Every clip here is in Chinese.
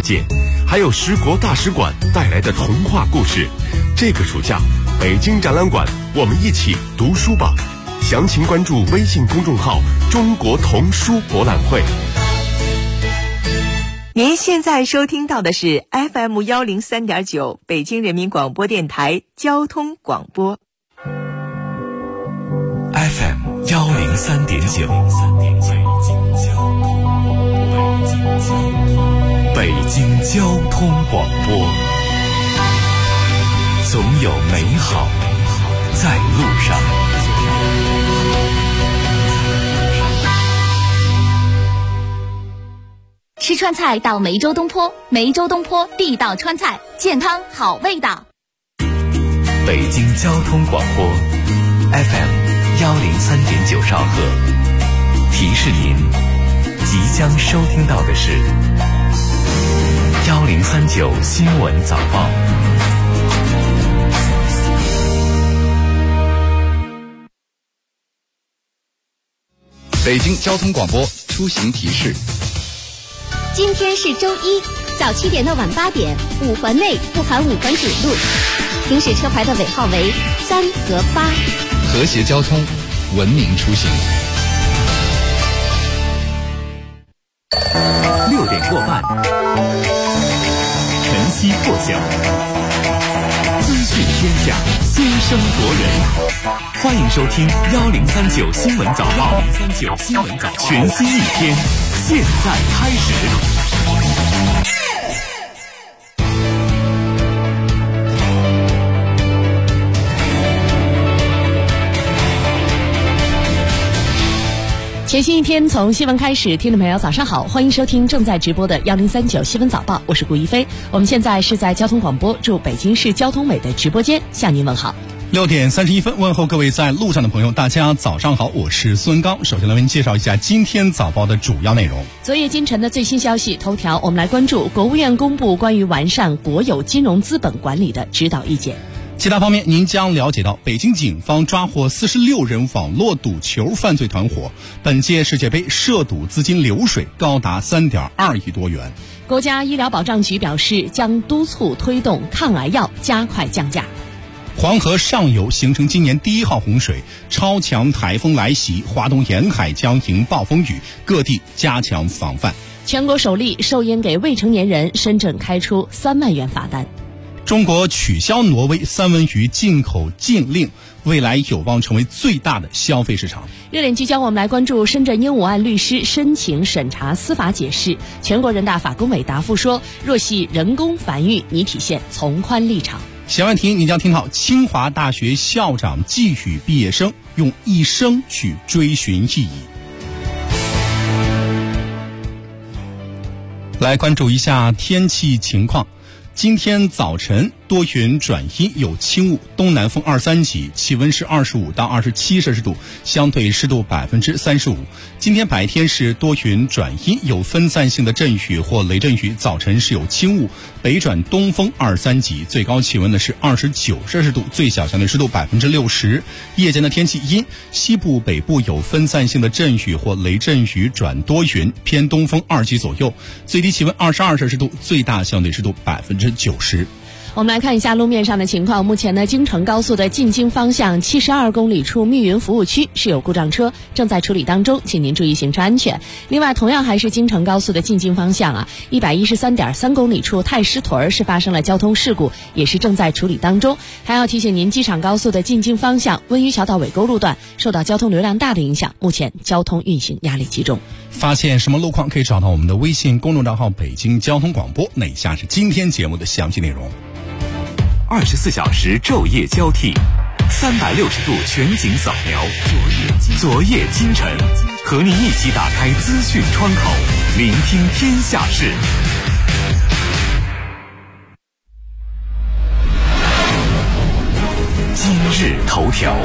界，还有10国大使馆带来的童话故事。这个暑假，北京展览馆，我们一起读书吧。详情关注微信公众号“中国童书博览会”。 您现在收听到的是 FM 103.9北京人民广播电台交通广播。 FM 103.9，北京交通广播，总有美好在路上。 吃川菜到梅州东坡，梅州东坡地道川菜，健康好味道。 北京交通广播 FM 103.9兆赫，提示您即将收听到的是1039新闻早报。 北京交通广播出行提示。 今天是周一，早7点到晚8点，5环内不含5环主路，行驶车牌的尾号为3和8。 和谐交通，文明出行。 6点过半，晨曦破晓，资讯天下，先声夺人。欢迎收听1039新闻早报，1039新闻早报，全新一天，现在开始。 全新一天从新闻开始，听众朋友早上好，欢迎收听正在直播的1039新闻早报，我是顾一飞。我们现在是在交通广播驻北京市交通委的直播间向您问好。 6点31分，问候各位在路上的朋友，大家早上好，我是孙刚。首先来为您介绍一下今天早报的主要内容。 昨夜今晨的最新消息头条，我们来关注国务院公布关于完善国有金融资本管理的指导意见。 其他方面，您将了解到北京警方抓获46人网络赌球犯罪团伙，本届世界杯涉赌资金流水高达3.2亿多元。 国家医疗保障局表示，将督促推动抗癌药加快降价。 黄河上游形成今年第1号洪水，超强台风来袭，华东沿海将迎暴风雨，各地加强防范。 全国首例售烟给未成年人，深圳开出3万元罚单。 中国取消挪威三文鱼进口禁令，未来有望成为最大的消费市场。 热点聚焦，我们来关注深圳鹦鹉案律师申请审查司法解释。全国人大法工委答复说，若系人工繁育，拟体现从宽立场。 小问题你将听到清华大学校长寄语毕业生，用一生去追寻意义。来关注一下天气情况。今天早晨多云转阴，有轻雾，东南风2-3级，气温是25到27摄氏度，相对湿度35%。今天白天是多云转阴，有分散性的阵雨或雷阵雨，早晨是有轻雾，北转东风2-3级，最高气温呢是29摄氏度，最小相对湿度60%。夜间的天气阴，西部北部有分散性的阵雨或雷阵雨转多云，偏东风2级左右，最低气温22摄氏度，最大相对湿度90%。 我们来看一下路面上的情况。目前呢，京承高速的进京方向72公里处密云服务区是有故障车，正在处理当中，请您注意行车安全。另外，同样还是京承高速的进京方向113.3公里处太师屯是发生了交通事故，也是正在处理当中。还要提醒您，机场高速的进京方向温榆桥到尾沟路段受到交通流量大的影响，目前交通运行压力集中。 发现什么路况可以找到我们的微信公众账号北京交通广播。那以下是今天节目的详细内容。 24小时昼夜交替，360度全景扫描，昨夜今晨，和您一起打开资讯窗口，聆听天下事。今日头条。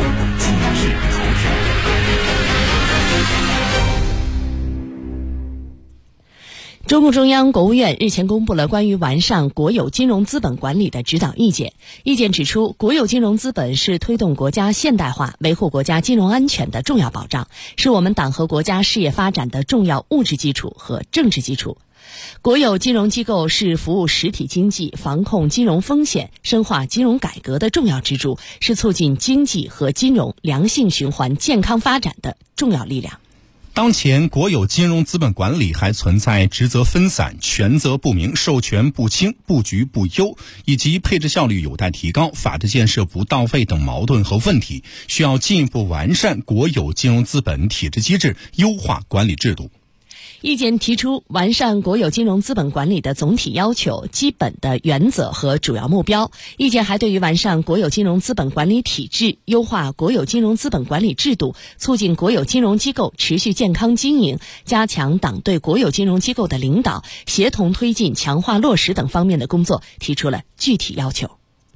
中共中央、国务院日前公布了关于完善国有金融资本管理的指导意见。意见指出，国有金融资本是推动国家现代化、维护国家金融安全的重要保障，是我们党和国家事业发展的重要物质基础和政治基础。 国有金融机构是服务实体经济、防控金融风险、深化金融改革的重要支柱，是促进经济和金融良性循环、健康发展的重要力量。 当前国有金融资本管理还存在职责分散、权责不明、授权不清、布局不优以及配置效率有待提高、法治建设不到位等矛盾和问题，需要进一步完善国有金融资本体制机制，优化管理制度。 意见提出完善国有金融资本管理的总体要求、基本的原则和主要目标。意见还对于完善国有金融资本管理体制、优化国有金融资本管理制度、促进国有金融机构持续健康经营、加强党对国有金融机构的领导、协同推进、强化落实等方面的工作提出了具体要求。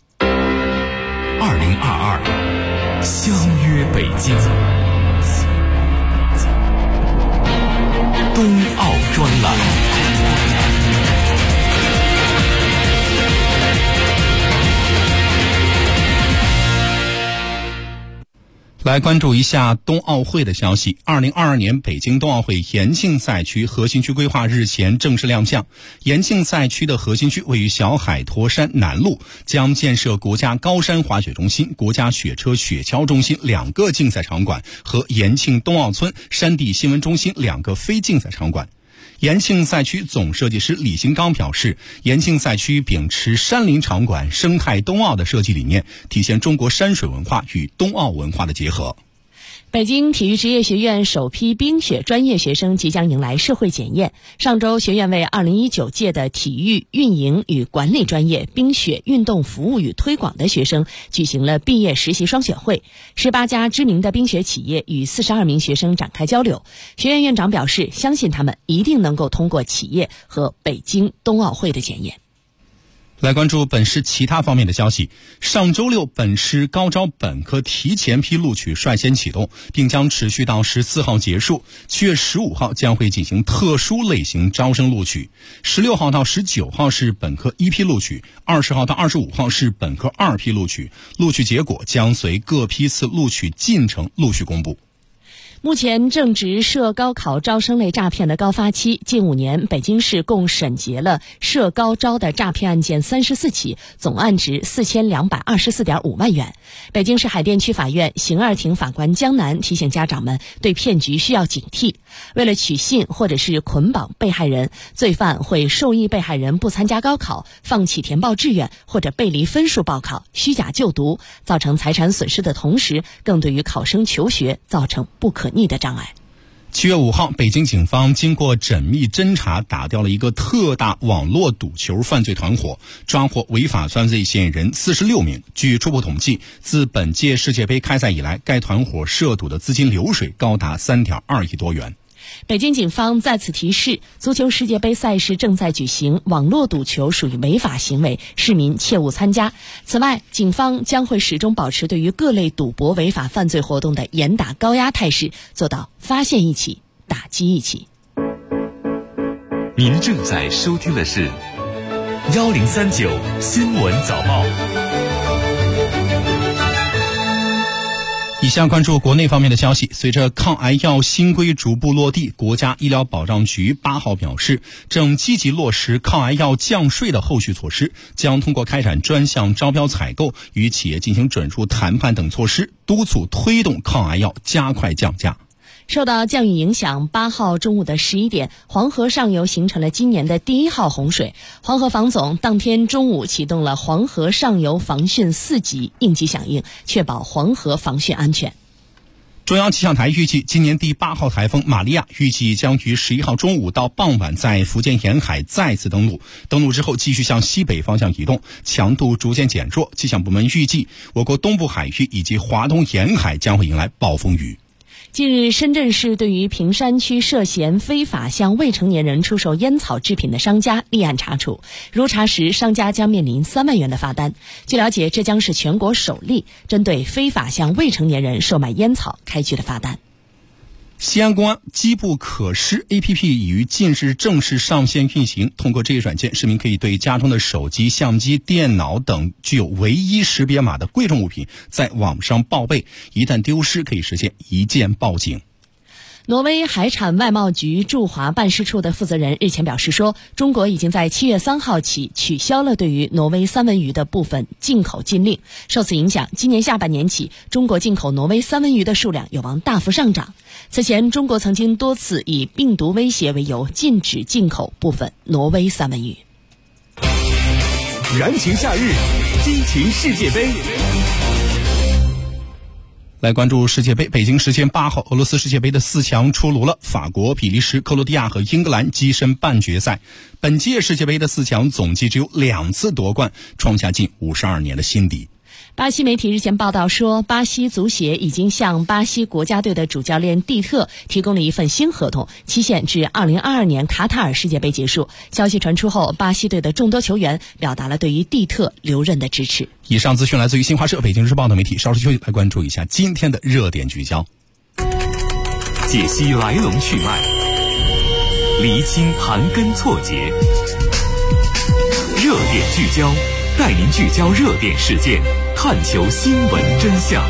2022相约北京，冬奥专栏。 来关注一下冬奥会的消息。2022年北京冬奥会延庆赛区核心区规划日前正式亮相。延庆赛区的核心区位于小海坨山南路，将建设国家高山滑雪中心、国家雪车雪橇中心2个竞赛场馆和延庆冬奥村山地新闻中心2个非竞赛场馆。延庆赛区总设计师李新刚表示，延庆赛区秉持山林场馆生态冬奥的设计理念，体现中国山水文化与冬奥文化的结合。 北京体育职业学院首批冰雪专业学生即将迎来社会检验。上周，学院为2019届的体育运营与管理专业冰雪运动服务与推广的学生举行了毕业实习双选会，18家知名的冰雪企业与42名学生展开交流。学院院长表示，相信他们一定能够通过企业和北京冬奥会的检验。 来关注本市其他方面的消息。上周六，本市高招本科提前批录取率先启动，并将持续到14号结束。7月15号将会进行特殊类型招生录取。16号到19号是本科1批录取，20号到25号是本科2批录取。录取结果将随各批次录取进程陆续公布。 目前正值涉高考招生类诈骗的高发期，近5年，北京市共审结了涉高招的诈骗案件34起，总案值4224.5万元。北京市海淀区法院刑二庭法官江南提醒家长们，对骗局需要警惕。为了取信或者是捆绑被害人，罪犯会授意被害人不参加高考，放弃填报志愿或者背离分数报考，虚假就读，造成财产损失的同时，更对于考生求学造成不可逆的障碍。 7月5号，北京警方经过缜密侦查，打掉了一个特大网络赌球犯罪团伙，抓获违法犯罪嫌疑人46名。据初步统计，自本届世界杯开赛以来，该团伙涉赌的资金流水高达3.2亿多元。 北京警方再次提示，足球世界杯赛事正在举行，网络赌球属于违法行为，市民切勿参加。此外，警方将会始终保持对于各类赌博违法犯罪活动的严打高压态势，做到发现一起，打击一起。 您正在收听的是1039新闻早报。 以下关注国内方面的消息。随着抗癌药新规逐步落地，国家医疗保障局8号表示，正积极落实抗癌药降税的后续措施，将通过开展专项招标采购、与企业进行准入谈判等措施，督促推动抗癌药加快降价。 受到降雨影响，8号中午的11点，黄河上游形成了今年的第1号洪水。黄河防总当天中午启动了黄河上游防汛4级应急响应，确保黄河防汛安全。 中央气象台预计，今年第8号台风玛利亚预计将于11号中午到傍晚在福建沿海再次登陆，登陆之后继续向西北方向移动，强度逐渐减弱。气象部门预计，我国东部海域以及华东沿海将会迎来暴风雨。 近日，深圳市对于坪山区涉嫌非法向未成年人出售烟草制品的商家立案查处，如查实，商家将面临3万元的罚单。据了解，这将是全国首例针对非法向未成年人售卖烟草开具的罚单。西安公安机部可施 APP 已于近日正式上线运行。通过这一软件，市民可以对家中的手机、相机、电脑等具有唯一识别码的贵重物品在网上报备，一旦丢失可以实现一键报警。 挪威海产外贸局驻华办事处的负责人日前表示说，中国已经在7月3号起取消了对于挪威三文鱼的部分进口禁令。受此影响，今年下半年起，中国进口挪威三文鱼的数量有望大幅上涨。此前，中国曾经多次以病毒威胁为由禁止进口部分挪威三文鱼。 燃情夏日，激情世界杯。 来关注世界杯，北京时间8号，俄罗斯世界杯的4强出炉了，法国、比利时、克罗地亚和英格兰跻身半决赛。本届世界杯的4强总计只有2次夺冠，创下近52年的新低。 巴西媒体日前报道说，巴西足协已经向巴西国家队的主教练蒂特提供了一份新合同，期限至2022年卡塔尔世界杯结束。消息传出后，巴西队的众多球员表达了对于蒂特留任的支持。 以上资讯来自于新华社、北京日报等媒体。稍事休息，来关注一下今天的热点聚焦， 解析来龙去脉，厘清盘根错节。热点聚焦，带您聚焦热点事件，探求新闻真相。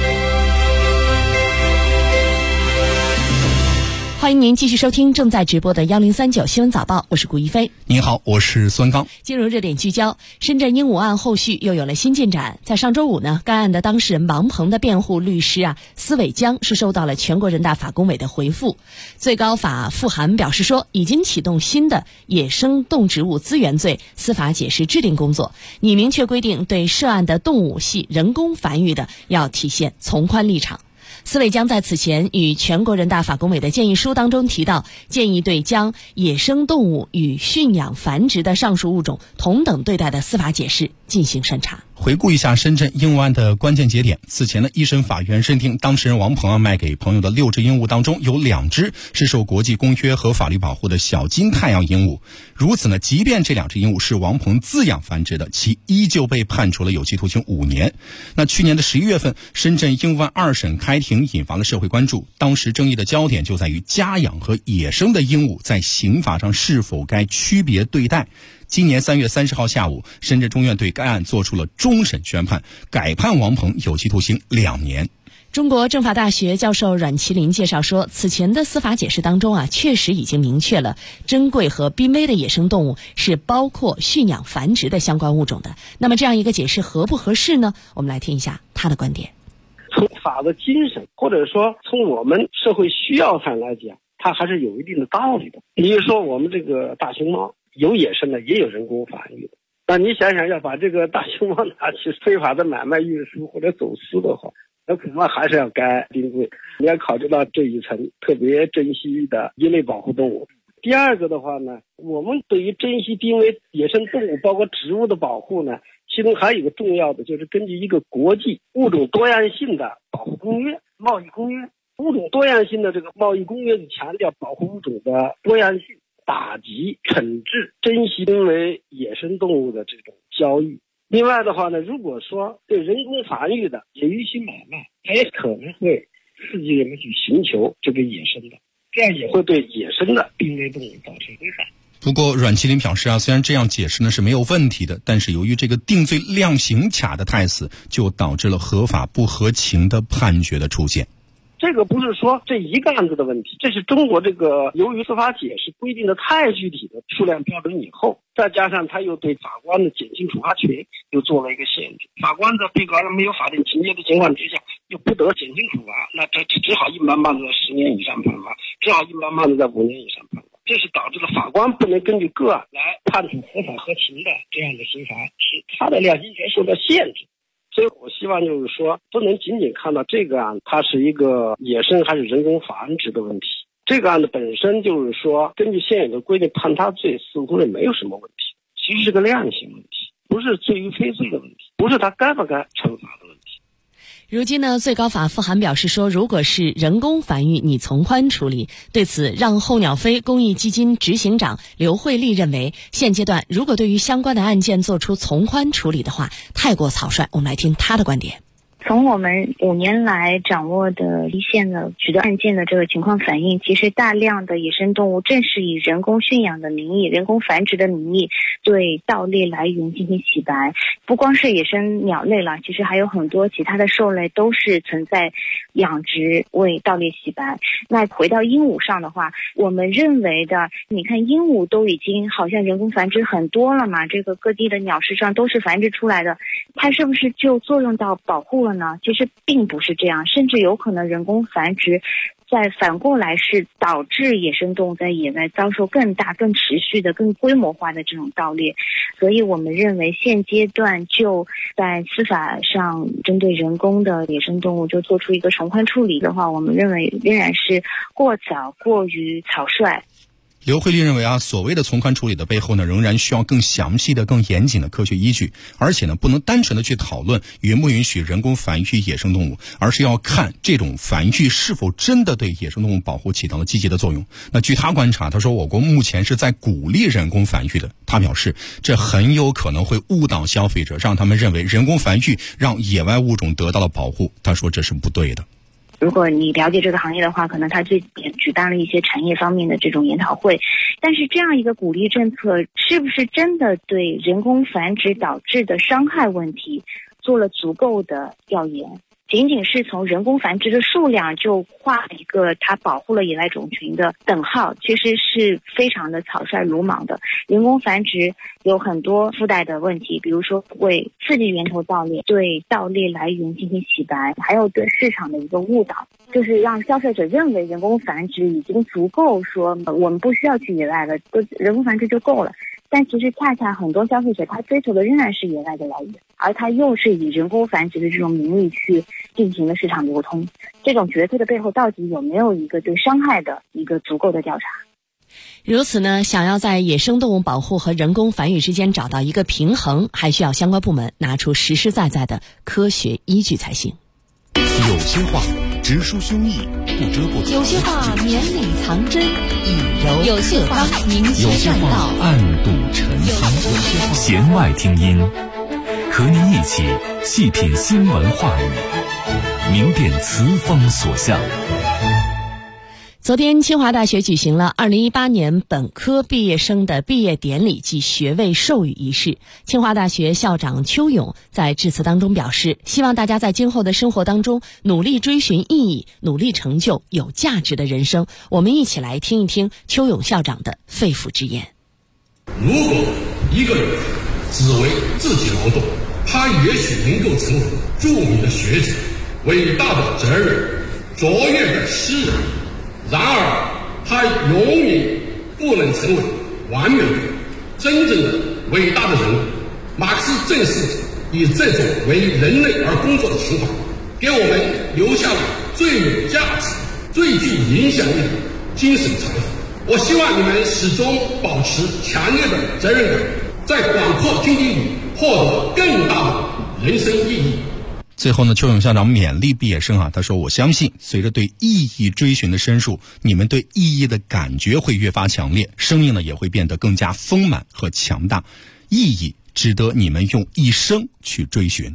欢迎您继续收听正在直播的1039新闻早报，我是顾一飞。 您好，我是孙刚。 进入热点聚焦，深圳鹦鹉案后续又有了新进展。在上周五呢，该案的当事人王鹏的辩护律师司伟江是收到了全国人大法工委的回复。最高法复函表示说，已经启动新的野生动植物资源罪司法解释制定工作，拟明确规定对涉案的动物系人工繁育的要体现从宽立场。司伟江在此前与全国人大法工委的建议书当中提到，建议对将野生动物与驯养繁殖的上述物种同等对待的司法解释进行审查。 回顾一下深圳鹦鹉案的关键节点，此前呢，一审法院认定当事人王鹏卖给朋友的6只鹦鹉当中有2只是受国际公约和法律保护的小金太阳鹦鹉。如此呢，即便这2只鹦鹉是王鹏自养繁殖的，其依旧被判处了有期徒刑5年。那去年的11月份，深圳鹦鹉案2审开庭，引发了社会关注。当时争议的焦点就在于家养和野生的鹦鹉在刑法上是否该区别对待。今年3月30号下午，深圳中院对该案作出了终审宣判，改判王鹏有期徒刑2年。 中国政法大学教授阮麒麟介绍说，此前的司法解释当中确实已经明确了珍贵和濒危的野生动物是包括驯养繁殖的相关物种的。那么这样一个解释合不合适呢？我们来听一下他的观点。 从法的精神，或者说从我们社会需要上来讲，它还是有一定的道理的。比如说我们这个大熊猫，有野生的也有人工繁育的，那你想想要把这个大熊猫拿去非法的买卖运输或者走私的话，那恐怕还是要该定罪。你要考虑到这一层特别珍稀的一类保护动物。第二个的话呢，我们对于珍稀濒危野生动物包括植物的保护呢，其中还有一个重要的，就是根据一个国际物种多样性的保护公约、贸易公约。物种多样性的这个贸易公约是强调保护物种的多样性，打击惩治珍稀濒危野生动物的这种交易。另外的话呢，如果说对人工繁育的也允许买卖，它也可能会刺激人们去寻求这个野生的，这样也会对野生的濒危动物造成危害。 不过阮麒麟表示虽然这样解释呢是没有问题的，但是由于这个定罪量刑卡的太死，就导致了合法不合情的判决的出现。 这个不是说这一个案子的问题，这是中国这个由于司法解释规定的太具体的数量标准以后，再加上他又对法官的减轻处罚权又做了一个限制。法官在被告人没有法定情节的情况之下，又不得减轻处罚，那这只好硬邦邦的在10年以上判罚，只好硬邦邦的在5年以上判罚。这是导致了法官不能根据个案来判处合法合情的这样的刑罚，使他的量刑权受到限制。所以我希望就是说，不能仅仅看到这个案它是一个野生还是人工繁殖的问题。这个案子本身就是说，根据现有的规定判他罪似乎是没有什么问题，其实是个量刑问题，不是罪与非罪的问题，不是他该不该惩罚的问题。 如今呢，最高法复函表示说，如果是人工繁育，拟从宽处理。对此，让候鸟飞公益基金执行长刘慧丽认为，现阶段如果对于相关的案件做出从宽处理的话，太过草率。我们来听他的观点。 从我们5年来掌握的一线的许多案件的这个情况反映，其实大量的野生动物正是以人工驯养的名义、人工繁殖的名义对盗猎来源进行洗白。不光是野生鸟类了，其实还有很多其他的兽类都是存在养殖为盗猎洗白。那回到鹦鹉上的话，我们认为的，你看鹦鹉都已经好像人工繁殖很多了嘛，这个各地的鸟市上都是繁殖出来的，它是不是就作用到保护了呢？其实并不是这样，甚至有可能人工繁殖再反过来是导致野生动物在野外遭受更大、更持续的、更规模化的这种盗猎。所以我们认为现阶段就在司法上针对人工的野生动物就做出一个从宽处理的话，我们认为仍然是过早、过于草率。 刘慧丽认为所谓的从宽处理的背后呢，仍然需要更详细的、更严谨的科学依据，而且呢，不能单纯的去讨论允不允许人工繁育野生动物，而是要看这种繁育是否真的对野生动物保护起到了积极的作用。那据他观察，他说我国目前是在鼓励人工繁育的，他表示这很有可能会误导消费者，让他们认为人工繁育让野外物种得到了保护，他说这是不对的。 如果你了解这个行业的话，可能他最近举办了一些产业方面的这种研讨会，但是这样一个鼓励政策是不是真的对人工繁殖导致的伤害问题做了足够的调研？仅仅是从人工繁殖的数量就画一个它保护了野外种群的等号，其实是非常的草率鲁莽的。人工繁殖有很多附带的问题，比如说为刺激源头盗猎，对盗猎来源进行洗白，还有对市场的一个误导，就是让消费者认为人工繁殖已经足够，说我们不需要去野外了，人工繁殖就够了。但其实恰恰很多消费者他追求的仍然是野外的来源，而他又是以人工繁殖的这种名义去进行了市场流通，这种决策的背后到底有没有一个对伤害的一个足够的调查？ 如此呢，想要在野生动物保护和人工繁育之间找到一个平衡，还需要相关部门拿出实实在在的科学依据才行。 有些话直抒胸臆，不遮不藏； 有些话绵里藏针，以柔有些话明有些话暗度陈仓，弦外听音，和您一起细品新闻话语，明辨词风所向。 昨天，清华大学举行了2018年本科毕业生的毕业典礼及学位授予仪式。清华大学校长邱勇在致辞当中表示，希望大家在今后的生活当中努力追寻意义，努力成就有价值的人生。我们一起来听一听邱勇校长的肺腑之言。 如果一个人只为自己劳动，他也许能够成为著名的学者、伟大的哲人、卓越的诗人，然而他永远不能成为完美的、真正的伟大的人物。马克思正是以这种为人类而工作的情怀，给我们留下了最有价值、最具影响力的精神财富。我希望你们始终保持强烈的责任感，在广阔境地里获得更大的人生意义。 最后呢，邱勇校长勉励毕业生他说，我相信随着对意义追寻的深入，你们对意义的感觉会越发强烈，生命呢也会变得更加丰满和强大，意义值得你们用一生去追寻。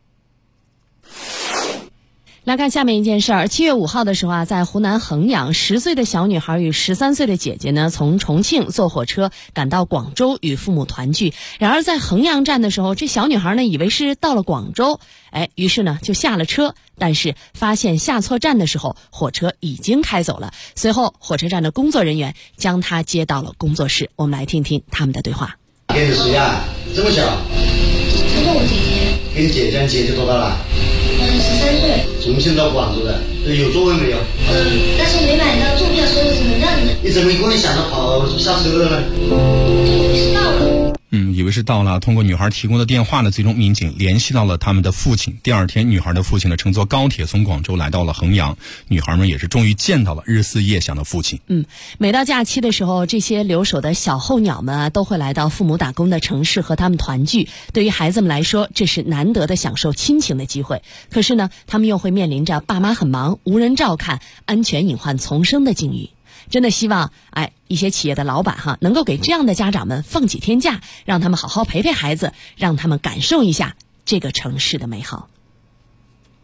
来看下面一件事儿。7月5号的时候在湖南衡阳，10岁的小女孩与13岁的姐姐呢，从重庆坐火车赶到广州与父母团聚。然而在衡阳站的时候，这小女孩呢以为是到了广州，于是呢就下了车，但是发现下错站的时候，火车已经开走了。随后火车站的工作人员将她接到了工作室。我们来听听他们的对话。 跟你谁呀？这么小？ 这是我姐姐。 跟你姐姐，姐姐多大了 ？13岁。 重庆到广州的，有座位没有？ 但是没买到坐票，所以只能让着。 你怎么一个人想着跑下车了呢？ 知道了。 以为是到了。通过女孩提供的电话呢，最终民警联系到了他们的父亲。第二天，女孩的父亲呢乘坐高铁从广州来到了衡阳，女孩们也是终于见到了日思夜想的父亲。 每到假期的时候，这些留守的小候鸟们都会来到父母打工的城市和他们团聚。对于孩子们来说，这是难得的享受亲情的机会。可是呢，他们又会面临着爸妈很忙、无人照看、安全隐患丛生的境遇。真的希望一些企业的老板能够给这样的家长们放几天假，让他们好好陪陪孩子，让他们感受一下这个城市的美好。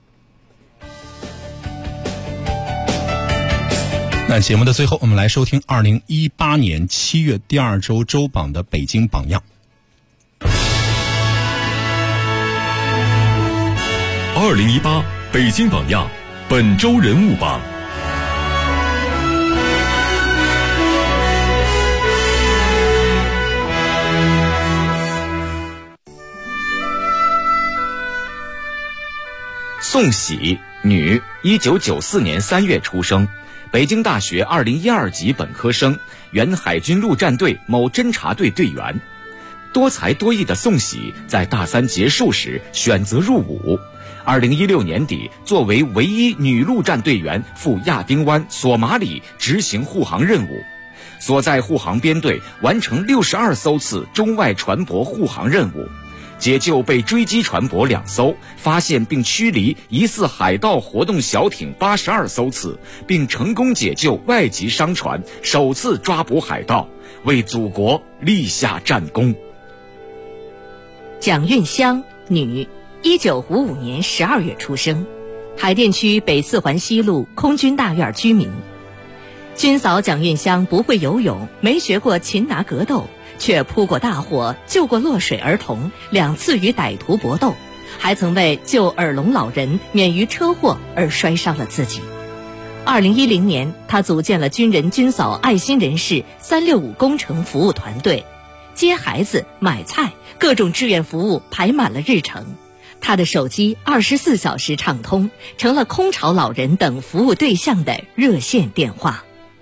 那节目的最后，我们来收听2018年7月第2周周榜的北京榜样。 2018北京榜样本周人物榜。 宋喜，女，1994年3月出生，北京大学2012级本科生，原海军陆战队某侦察队队员。多才多艺的宋喜在大3结束时选择入伍，2016年底作为唯一女陆战队员赴亚丁湾、索马里执行护航任务，所在护航编队完成62艘次中外船舶护航任务，解救被追击船舶2艘，发现并驱离疑似海盗活动小艇82艘次，并成功解救外籍商船，首次抓捕海盗，为祖国立下战功。 蒋运香，女，1955年12月出生，海淀区北4环西路空军大院居民。军嫂蒋运香不会游泳，没学过擒拿格斗，却扑过大火，救过落水儿童，2次与歹徒搏斗，还曾为救耳聋老人免于车祸而摔伤了自己。2010年，他组建了军人军嫂爱心人士365工程服务团队，接孩子、买菜，各种志愿服务排满了日程。他的手机24小时畅通，成了空巢老人等服务对象的热线电话。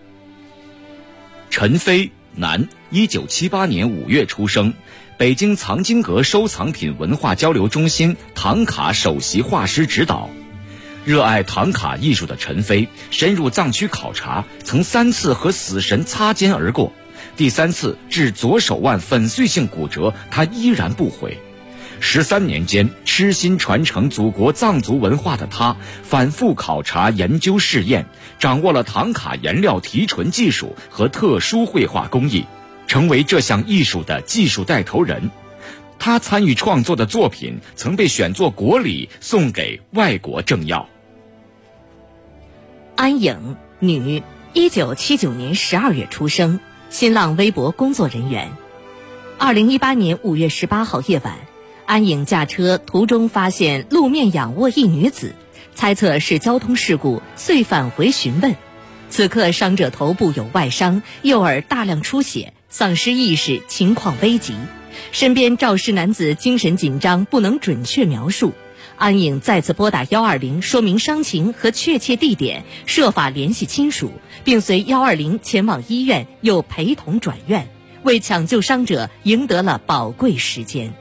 陈飞，男，1978年5月出生，北京藏经阁收藏品文化交流中心唐卡首席画师指导。热爱唐卡艺术的陈飞深入藏区考察，曾3次和死神擦肩而过，第3次致左手腕粉碎性骨折，他依然不悔。13年间，痴心传承祖国藏族文化的他，反复考察、研究、试验，掌握了唐卡颜料提纯技术和特殊绘画工艺，成为这项艺术的技术带头人。他参与创作的作品曾被选作国礼送给外国政要。 安颖，女，1979年12月出生，新浪微博工作人员。2018年5月18号夜晚，安颖驾车途中发现路面仰卧一女子，猜测是交通事故，遂返回询问。此刻伤者头部有外伤，右耳大量出血，丧失意识，情况危急。身边肇事男子精神紧张，不能准确描述。安颖再次拨打120，说明伤情和确切地点，设法联系亲属，并随120前往医院，又陪同转院，为抢救伤者赢得了宝贵时间。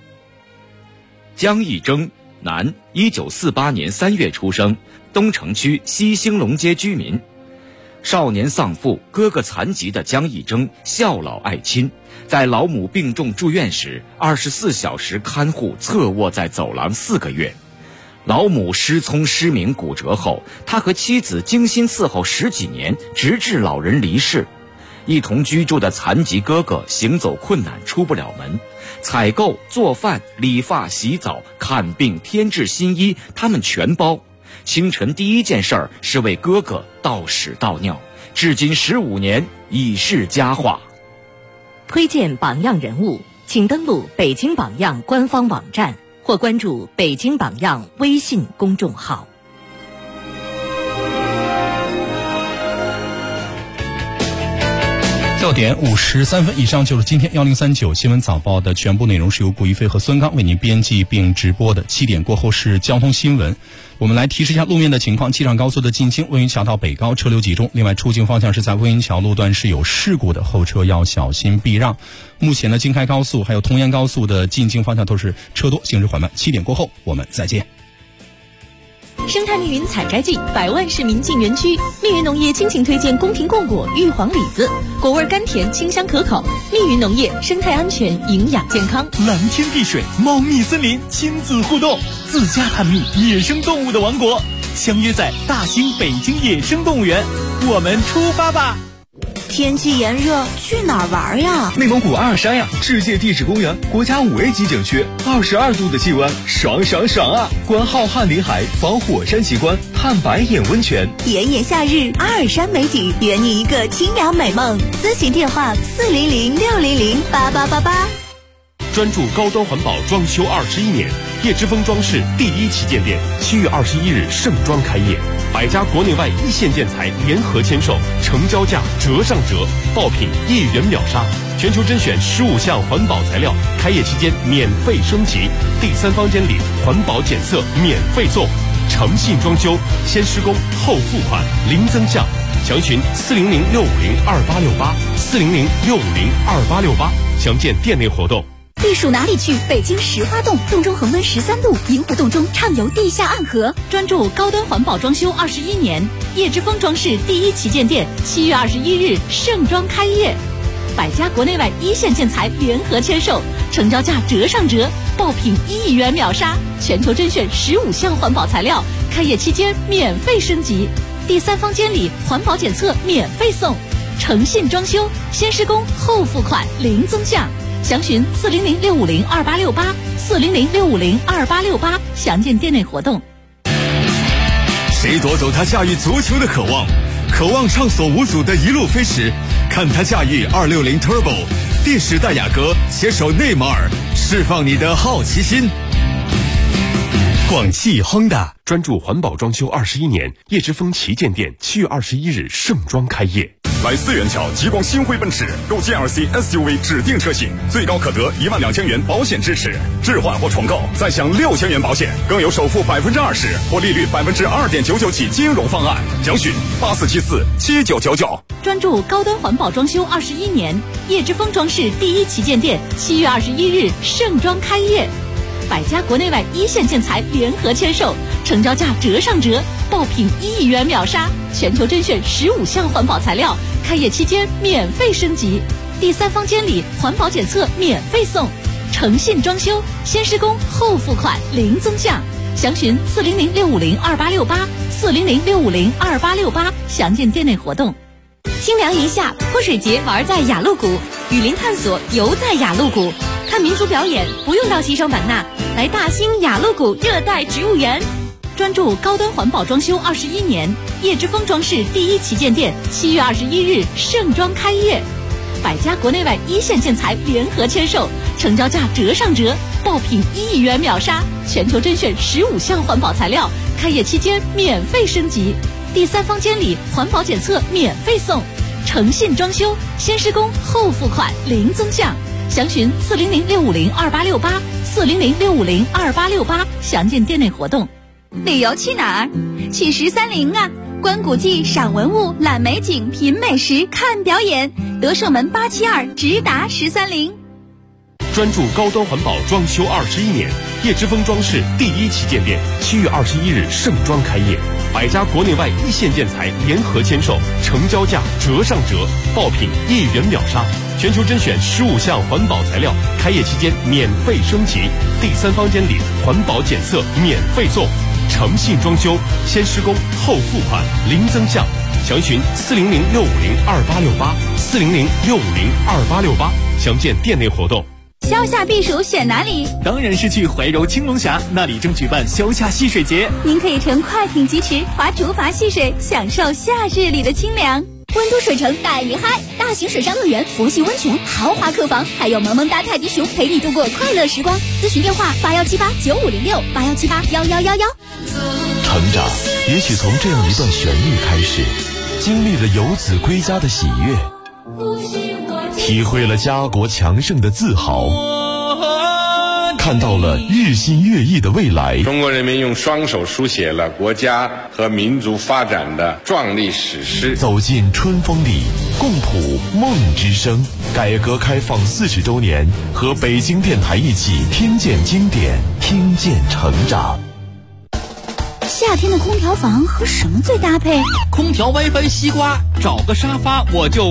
江义征，男，1948年3月出生，东城区西兴隆街居民。少年丧父，哥哥残疾的江义征孝老爱亲，在老母病重住院时，24小时看护侧卧在走廊4个月。老母失聪失明骨折后，他和妻子精心伺候10几年，直至老人离世。一同居住的残疾哥哥行走困难，出不了门，采购、做饭、理发、洗澡、看病、添置新衣，他们全包。清晨第一件事儿是为哥哥倒屎倒尿，至今15年，已是佳话。 推荐榜样人物，请登录北京榜样官方网站或关注北京榜样微信公众号。 6点53分，以上就是今天1039新闻早报的全部内容，是由顾一飞和孙刚为您编辑并直播的。7点过后是交通新闻，我们来提示一下路面的情况。机场高速的进京温榆桥到北高车流集中，另外出京方向是在温榆桥路段是有事故的，后车要小心避让。目前呢，京开高速还有通燕高速的进京方向都是车多，行驶缓慢。7点过后我们再见。 生态密云采摘季，100万市民进园区。密云农业倾情推荐宫廷贡果、玉皇李子，果味甘甜，清香可口。密云农业，生态安全，营养健康。 蓝天碧水，茂密森林，亲子互动，自家探秘野生动物的王国。相约在大兴北京野生动物园，我们出发吧！ 天气炎热，去哪儿玩呀？ 内蒙古阿尔山呀，世界地质公园，国家5A 级景区，22度的气温，爽爽爽啊！观浩瀚林海，访火山奇观，探白眼温泉。 炎炎夏日，阿尔山美景，圆你一个清凉美梦。咨询电话400-600-8888。 专注高端环保装修21年，叶之峰装饰第1旗舰店7月21日盛装开业，100家国内外一线建材联合签售，成交价折上折，爆品1元秒杀，全球甄选15项环保材料，开业期间免费升级，第3房间里环保检测免费送，诚信装修，先施工后付款，零增项，详询400-650-2868，400-650-2868，详见店内活动。 避暑哪里去？北京石花洞，洞中恒温13度，银湖洞中畅游地下暗河。 专注高端环保装修21年，叶之峰装饰第1旗舰店7月21日盛装开业，100家国内外一线建材联合签售，成交价折上折，爆品1元秒杀，全球甄选15项环保材料，开业期间免费升级，第3房间里环保检测免费送，诚信装修，先施工后付款，零增项。详询400-650-2868，400-650-2868，详见店内活动。 谁夺走他驾驭足球的渴望？渴望畅所无阻的一路飞驰，看他驾驭260 Turbo， 电时代雅阁携手内马尔，释放你的好奇心。广汽亨达专注环保装修21年，叶之峰旗舰店7月21日盛装开业。 来4元桥极光星辉奔驰，购 GLC SUV 指定车型，最高可得12000元保险支持，置换或重购再享6000元保险，更有首付20%或利率2.99%起金融方案。详询84747999。 专注高端环保装修21年，叶之峰装饰第1旗舰店7月21日盛装开业，100家国内外一线建材联合签售，成交价折上折，爆品1元秒杀，全球甄选15项环保材料，开业期间免费升级，第3房间里环保检测免费送，诚信装修，先施工后付款，零增项。详询400-650-2868，400-650-2868，详见店内活动。 清凉一夏，泼水节玩在雅鹿谷，雨林探索游在雅鹿谷，看民族表演不用到西双版纳，来大兴雅鹿谷热带植物园。 专注高端环保装修21年，叶之峰装饰第1旗舰店7月21日盛装开业，100家国内外一线建材联合签售，成交价折上折，爆品1元秒杀，全球甄选15项环保材料，开业期间免费升级，第3房间里环保检测免费送，诚信装修，先施工后付款，零增项。详询400-650-2868，400-650-2868，详见店内活动。 旅游去哪儿？去13陵啊！观古迹、赏文物、览美景、品美食、看表演。德胜门872直达13陵。 专注高端环保装修21年，叶之峰装饰第1旗舰店7月21日盛装开业，100家国内外一线建材联合签售，成交价折上折，爆品1元秒杀，全球甄选15项环保材料，开业期间免费升级，第3房间里环保检测免费送，诚信装修，先施工后付款，零增项。详询400-650-2868，400-650-2868，详见店内活动。 消夏避暑选哪里？ 当然是去怀柔青龙峡，那里正举办消夏戏水节。 您可以乘快艇疾驰，划竹筏戏水，享受夏日里的清凉。温都水城带你嗨，大型水上乐园、佛系温泉、豪华客房，还有萌萌哒泰迪熊陪你度过快乐时光。咨询电话81789506，81781111。 成长也许从这样一段旋律开始，经历了游子归家的喜悦，体会了家国强盛的自豪，看到了日新月异的未来。 中国人民用双手书写了国家和民族发展的壮丽史诗。 走进春风里，共谱梦之声。改革开放40周年，和北京电台一起听见经典，听见成长。 夏天的空调房和什么最搭配？ 空调 WiFi 西瓜，找个沙发我就